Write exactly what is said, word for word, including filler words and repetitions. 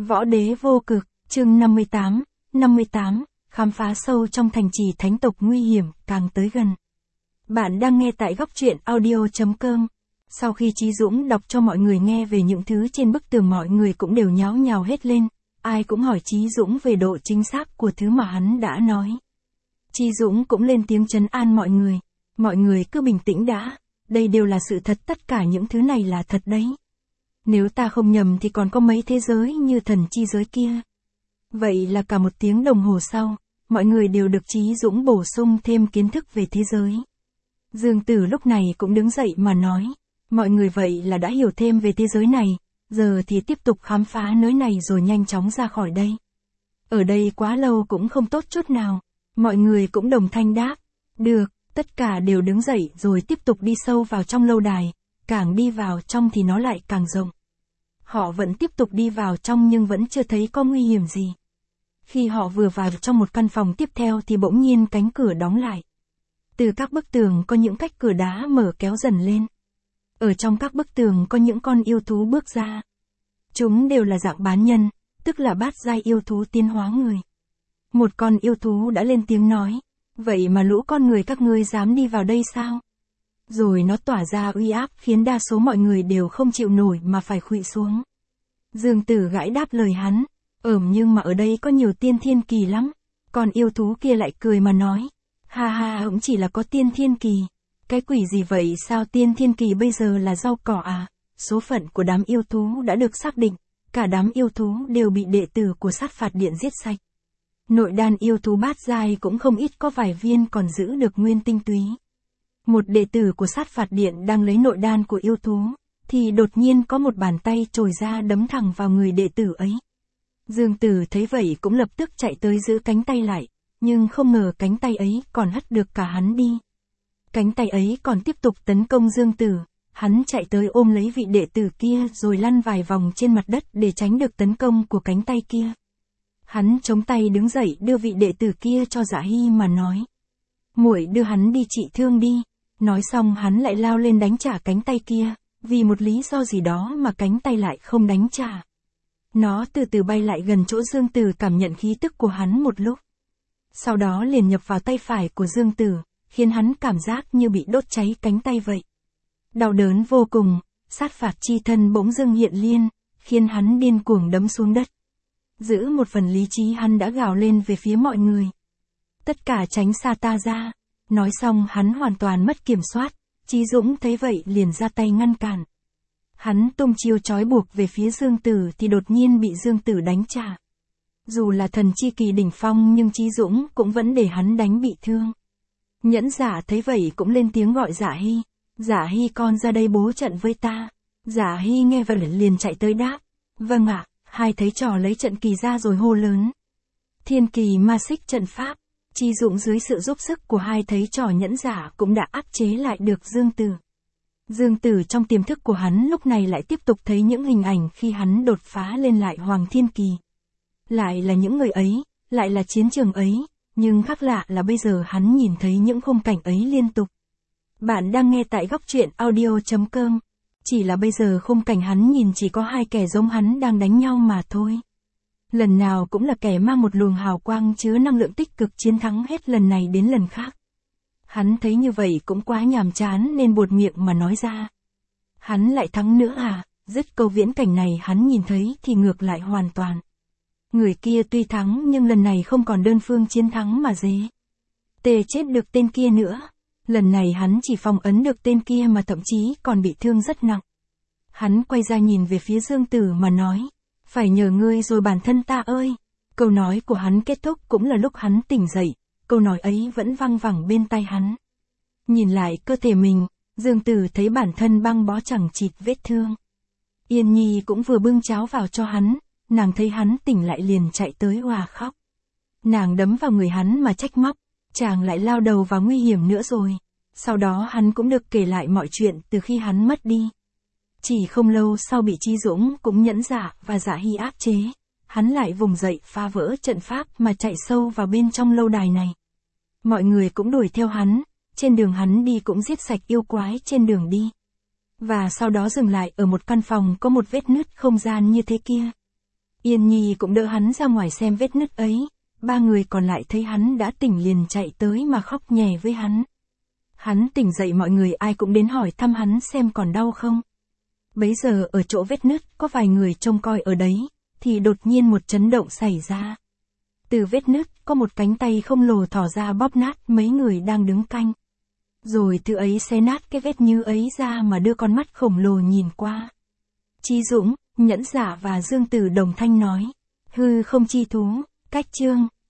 Võ đế vô cực, chương năm mươi tám, năm mươi tám, khám phá sâu trong thành trì thánh tộc nguy hiểm, càng tới gần. Bạn đang nghe tại góc truyện audio chấm com. Sau khi Chí Dũng đọc cho mọi người nghe về những thứ trên bức tường, mọi người cũng đều nháo nhào hết lên, ai cũng hỏi Chí Dũng về độ chính xác của thứ mà hắn đã nói. Chí Dũng cũng lên tiếng trấn an mọi người, mọi người cứ bình tĩnh đã, đây đều là sự thật, tất cả những thứ này là thật đấy. Nếu ta không nhầm thì còn có mấy thế giới như thần chi giới kia. Vậy là cả một tiếng đồng hồ sau, mọi người đều được Chí Dũng bổ sung thêm kiến thức về thế giới. Dương Tử lúc này cũng đứng dậy mà nói, mọi người vậy là đã hiểu thêm về thế giới này, giờ thì tiếp tục khám phá nơi này rồi nhanh chóng ra khỏi đây. Ở đây quá lâu cũng không tốt chút nào, mọi người cũng đồng thanh đáp, được, tất cả đều đứng dậy rồi tiếp tục đi sâu vào trong lâu đài, càng đi vào trong thì nó lại càng rộng. Họ vẫn tiếp tục đi vào trong nhưng vẫn chưa thấy có nguy hiểm gì. Khi họ vừa vào trong một căn phòng tiếp theo thì bỗng nhiên cánh cửa đóng lại. Từ các bức tường có những cách cửa đá mở kéo dần lên. Ở trong các bức tường có những con yêu thú bước ra. Chúng đều là dạng bán nhân, tức là bát giai yêu thú tiến hóa người. Một con yêu thú đã lên tiếng nói, vậy mà lũ con người các ngươi dám đi vào đây sao? Rồi nó tỏa ra uy áp khiến đa số mọi người đều không chịu nổi mà phải khuỵu xuống. Dương Tử gãi đáp lời hắn, ừm nhưng mà ở đây có nhiều tiên thiên kỳ lắm. Còn yêu thú kia lại cười mà nói, ha ha cũng chỉ là có tiên thiên kỳ. Cái quỷ gì vậy, sao tiên thiên kỳ bây giờ là rau cỏ à? Số phận của đám yêu thú đã được xác định, cả đám yêu thú đều bị đệ tử của sát phạt điện giết sạch. Nội đan yêu thú bát giai cũng không ít, có vài viên còn giữ được nguyên tinh túy. Một đệ tử của sát phạt điện đang lấy nội đan của yêu thú, thì đột nhiên có một bàn tay trồi ra đấm thẳng vào người đệ tử ấy. Dương Tử thấy vậy cũng lập tức chạy tới giữ cánh tay lại, nhưng không ngờ cánh tay ấy còn hất được cả hắn đi. Cánh tay ấy còn tiếp tục tấn công Dương Tử, hắn chạy tới ôm lấy vị đệ tử kia rồi lăn vài vòng trên mặt đất để tránh được tấn công của cánh tay kia. Hắn chống tay đứng dậy đưa vị đệ tử kia cho Dạ Hy mà nói, muội đưa hắn đi trị thương đi. Nói xong hắn lại lao lên đánh trả cánh tay kia, vì một lý do gì đó mà cánh tay lại không đánh trả. Nó từ từ bay lại gần chỗ Dương Tử, cảm nhận khí tức của hắn một lúc. Sau đó liền nhập vào tay phải của Dương Tử, khiến hắn cảm giác như bị đốt cháy cánh tay vậy. Đau đớn vô cùng, sát phạt chi thân bỗng dưng hiện liên, khiến hắn điên cuồng đấm xuống đất. Giữ một phần lý trí hắn đã gào lên về phía mọi người, tất cả tránh xa ta ra. Nói xong hắn hoàn toàn mất kiểm soát, Chí Dũng thấy vậy liền ra tay ngăn cản. Hắn tung chiêu trói buộc về phía Dương Tử thì đột nhiên bị Dương Tử đánh trả. Dù là thần chi kỳ đỉnh phong nhưng Chí Dũng cũng vẫn để hắn đánh bị thương. Nhẫn Giả thấy vậy cũng lên tiếng gọi Dạ Hy, Dạ Hy con ra đây bố trận với ta. Dạ Hy nghe vậy liền chạy tới đáp, vâng ạ. Hai thấy trò lấy trận kỳ ra rồi hô lớn, thiên kỳ ma xích trận pháp. Chí Dũng dưới sự giúp sức của hai thấy trò Nhẫn Giả cũng đã áp chế lại được Dương Tử. Dương Tử trong tiềm thức của hắn lúc này lại tiếp tục thấy những hình ảnh khi hắn đột phá lên lại Hoàng Thiên Kỳ. Lại là những người ấy, lại là chiến trường ấy, nhưng khác lạ là bây giờ hắn nhìn thấy những khung cảnh ấy liên tục. Bạn đang nghe tại góc truyện audio chấm com. Chỉ là bây giờ khung cảnh hắn nhìn chỉ có hai kẻ giống hắn đang đánh nhau mà thôi. Lần nào cũng là kẻ mang một luồng hào quang chứa năng lượng tích cực chiến thắng hết lần này đến lần khác. Hắn thấy như vậy cũng quá nhàm chán nên buột miệng mà nói ra, hắn lại thắng nữa à? Dứt câu viễn cảnh này hắn nhìn thấy thì ngược lại hoàn toàn. Người kia tuy thắng nhưng lần này không còn đơn phương chiến thắng mà dễ tề chết được tên kia nữa. Lần này hắn chỉ phong ấn được tên kia mà thậm chí còn bị thương rất nặng. Hắn quay ra nhìn về phía Dương Tử mà nói, phải nhờ ngươi rồi bản thân ta ơi. Câu nói của hắn kết thúc cũng là lúc hắn tỉnh dậy, câu nói ấy vẫn văng vẳng bên tai hắn. Nhìn lại cơ thể mình, Dương Tử thấy bản thân băng bó chẳng chịt vết thương. Yên Nhi cũng vừa bưng cháo vào cho hắn, nàng thấy hắn tỉnh lại liền chạy tới òa khóc. Nàng đấm vào người hắn mà trách móc, chàng lại lao đầu vào nguy hiểm nữa rồi. Sau đó hắn cũng được kể lại mọi chuyện từ khi hắn mất đi. Chỉ không lâu sau bị Chí Dũng cũng Nhẫn Giả và Dạ Hy áp chế, hắn lại vùng dậy phá vỡ trận pháp mà chạy sâu vào bên trong lâu đài này. Mọi người cũng đuổi theo hắn, trên đường hắn đi cũng giết sạch yêu quái trên đường đi. Và sau đó dừng lại ở một căn phòng có một vết nứt không gian như thế kia. Yên Nhi cũng đỡ hắn ra ngoài xem vết nứt ấy, ba người còn lại thấy hắn đã tỉnh liền chạy tới mà khóc nhè với hắn. Hắn tỉnh dậy mọi người ai cũng đến hỏi thăm hắn xem còn đau không. Bấy giờ ở chỗ vết nứt có vài người trông coi ở đấy, thì đột nhiên một chấn động xảy ra. Từ vết nứt có một cánh tay khổng lồ thò ra bóp nát mấy người đang đứng canh. Rồi thứ ấy xé nát cái vết như ấy ra mà đưa con mắt khổng lồ nhìn qua. Chí Dũng, Nhẫn Giả và Dương Tử đồng thanh nói. Hư không chi thú, cách chương.